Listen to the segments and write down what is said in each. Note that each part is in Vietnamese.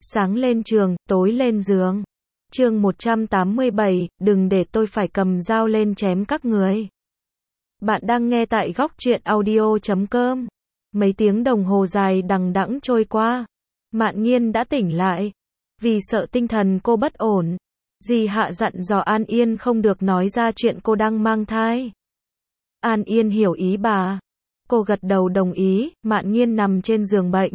Sáng lên trường, tối lên giường. Chương 187, đừng để tôi phải cầm dao lên chém các người. Bạn đang nghe tại góc truyện audio.com. Mấy tiếng đồng hồ dài đằng đẵng trôi qua. Mạn Nghiên đã tỉnh lại. Vì sợ tinh thần cô bất ổn, dì Hạ dặn dò An Yên không được nói ra chuyện cô đang mang thai. An Yên hiểu ý bà. Cô gật đầu đồng ý. Mạn Nghiên nằm trên giường bệnh.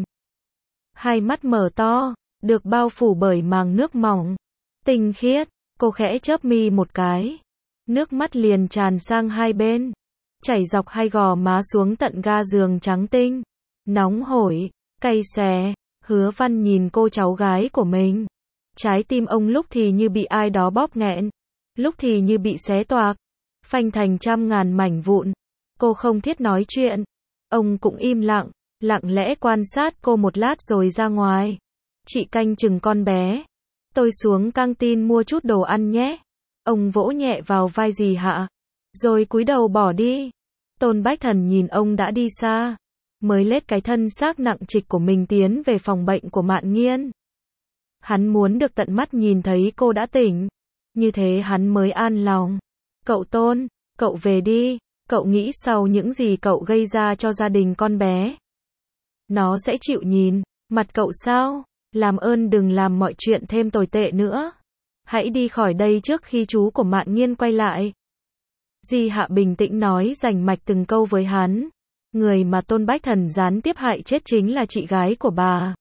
Hai mắt mở to, được bao phủ bởi màng nước mỏng, tinh khiết. Cô khẽ chớp mi một cái. Nước mắt liền tràn sang hai bên, chảy dọc hai gò má xuống tận ga giường trắng tinh. Nóng hổi, cay xè. Hứa Văn nhìn cô cháu gái của mình. Trái tim ông lúc thì như bị ai đó bóp nghẹn, lúc thì như bị xé toạc, phanh thành trăm ngàn mảnh vụn. Cô không thiết nói chuyện. Ông cũng im lặng, lặng lẽ quan sát cô một lát rồi ra ngoài. Chị canh chừng con bé. Tôi xuống căng tin mua chút đồ ăn nhé. Ông vỗ nhẹ vào vai dì Hạ, rồi cúi đầu bỏ đi. Tôn Bách Thần nhìn ông đã đi xa, mới lết cái thân xác nặng trịch của mình tiến về phòng bệnh của Mạn Nghiên. Hắn muốn được tận mắt nhìn thấy cô đã tỉnh, như thế hắn mới an lòng. Cậu Tôn, cậu về đi. Cậu nghĩ sau những gì cậu gây ra cho gia đình con bé, nó sẽ chịu nhìn mặt cậu sao? Làm ơn đừng làm mọi chuyện thêm tồi tệ nữa. Hãy đi khỏi đây trước khi chú của Mạn Nghiên quay lại. Dì Hạ bình tĩnh nói rành mạch từng câu với hắn. Người mà Tôn Bách Thần gián tiếp hại chết chính là chị gái của bà.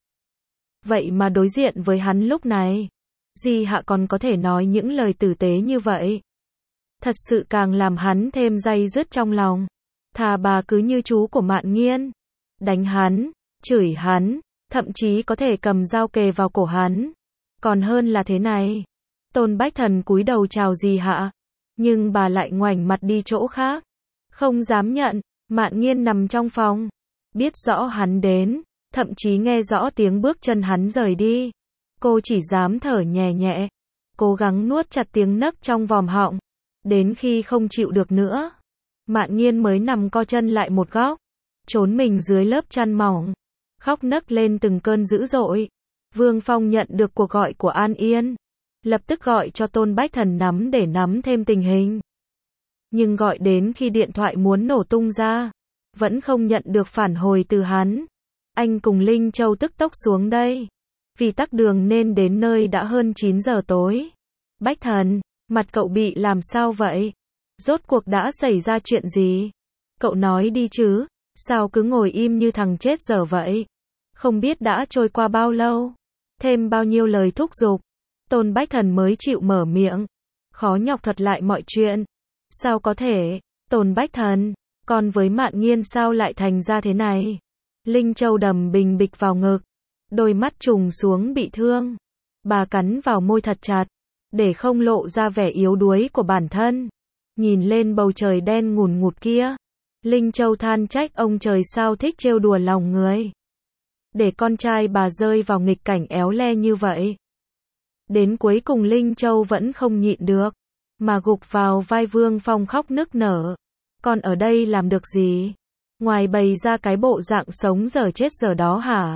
Vậy mà đối diện với hắn lúc này, dì Hạ còn có thể nói những lời tử tế như vậy. Thật sự càng làm hắn thêm day dứt trong lòng. Thà bà cứ như chú của Mạn Nghiên, đánh hắn, chửi hắn, thậm chí có thể cầm dao kề vào cổ hắn, còn hơn là thế này. Tôn Bách Thần cúi đầu chào dì Hạ, nhưng bà lại ngoảnh mặt đi chỗ khác, không dám nhận. Mạn Nghiên nằm trong phòng, biết rõ hắn đến, thậm chí nghe rõ tiếng bước chân hắn rời đi. Cô chỉ dám thở nhẹ nhẹ, cố gắng nuốt chặt tiếng nấc trong vòm họng. Đến khi không chịu được nữa, Mạn Nghiên mới nằm co chân lại một góc, trốn mình dưới lớp chăn mỏng, khóc nấc lên từng cơn dữ dội. Vương Phong nhận được cuộc gọi của An Yên, lập tức gọi cho Tôn Bách Thần để nắm thêm tình hình. Nhưng gọi đến khi điện thoại muốn nổ tung ra, vẫn không nhận được phản hồi từ hắn. Anh cùng Linh Châu tức tốc xuống đây, vì tắc đường nên đến nơi đã hơn 9 giờ tối. Bách Thần, mặt cậu bị làm sao vậy? Rốt cuộc đã xảy ra chuyện gì? Cậu nói đi chứ, sao cứ ngồi im như thằng chết dở vậy? Không biết đã trôi qua bao lâu, thêm bao nhiêu lời thúc giục, Tôn Bách Thần mới chịu mở miệng, khó nhọc thuật lại mọi chuyện. Sao có thể, Tôn Bách Thần, con với Mạn Nghiên sao lại thành ra thế này? Linh Châu đầm bình bịch vào ngực, đôi mắt trùng xuống bị thương. Bà cắn vào môi thật chặt, để không lộ ra vẻ yếu đuối của bản thân. Nhìn lên bầu trời đen ngùn ngụt kia, Linh Châu than trách ông trời sao thích trêu đùa lòng người, để con trai bà rơi vào nghịch cảnh éo le như vậy. Đến cuối cùng Linh Châu vẫn không nhịn được, mà gục vào vai Vương Phong khóc nức nở. Con ở đây làm được gì, ngoài bày ra cái bộ dạng sống dở chết dở đó hả?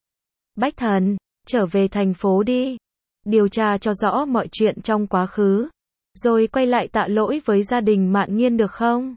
Bách Thần, trở về thành phố đi, điều tra cho rõ mọi chuyện trong quá khứ, rồi quay lại tạ lỗi với gia đình Mạn Nghiên được không?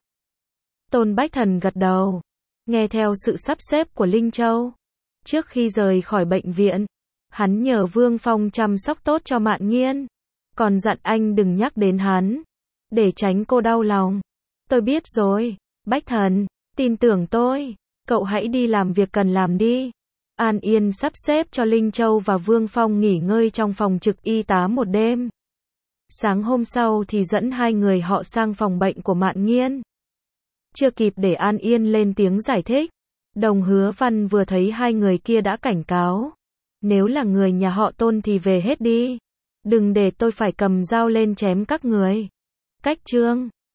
Tôn Bách Thần gật đầu, nghe theo sự sắp xếp của Linh Châu. Trước khi rời khỏi bệnh viện, hắn nhờ Vương Phong chăm sóc tốt cho Mạn Nghiên, còn dặn anh đừng nhắc đến hắn, để tránh cô đau lòng. Tôi biết rồi, Bách Thần, tin tưởng tôi, cậu hãy đi làm việc cần làm đi. An Yên sắp xếp cho Linh Châu và Vương Phong nghỉ ngơi trong phòng trực y tá một đêm. Sáng hôm sau thì dẫn hai người họ sang phòng bệnh của Mạn Nghiên. Chưa kịp để An Yên lên tiếng giải thích, Đồng Hứa Văn vừa thấy hai người kia đã cảnh cáo. Nếu là người nhà họ Tôn thì về hết đi, đừng để tôi phải cầm dao lên chém các người. Cách chương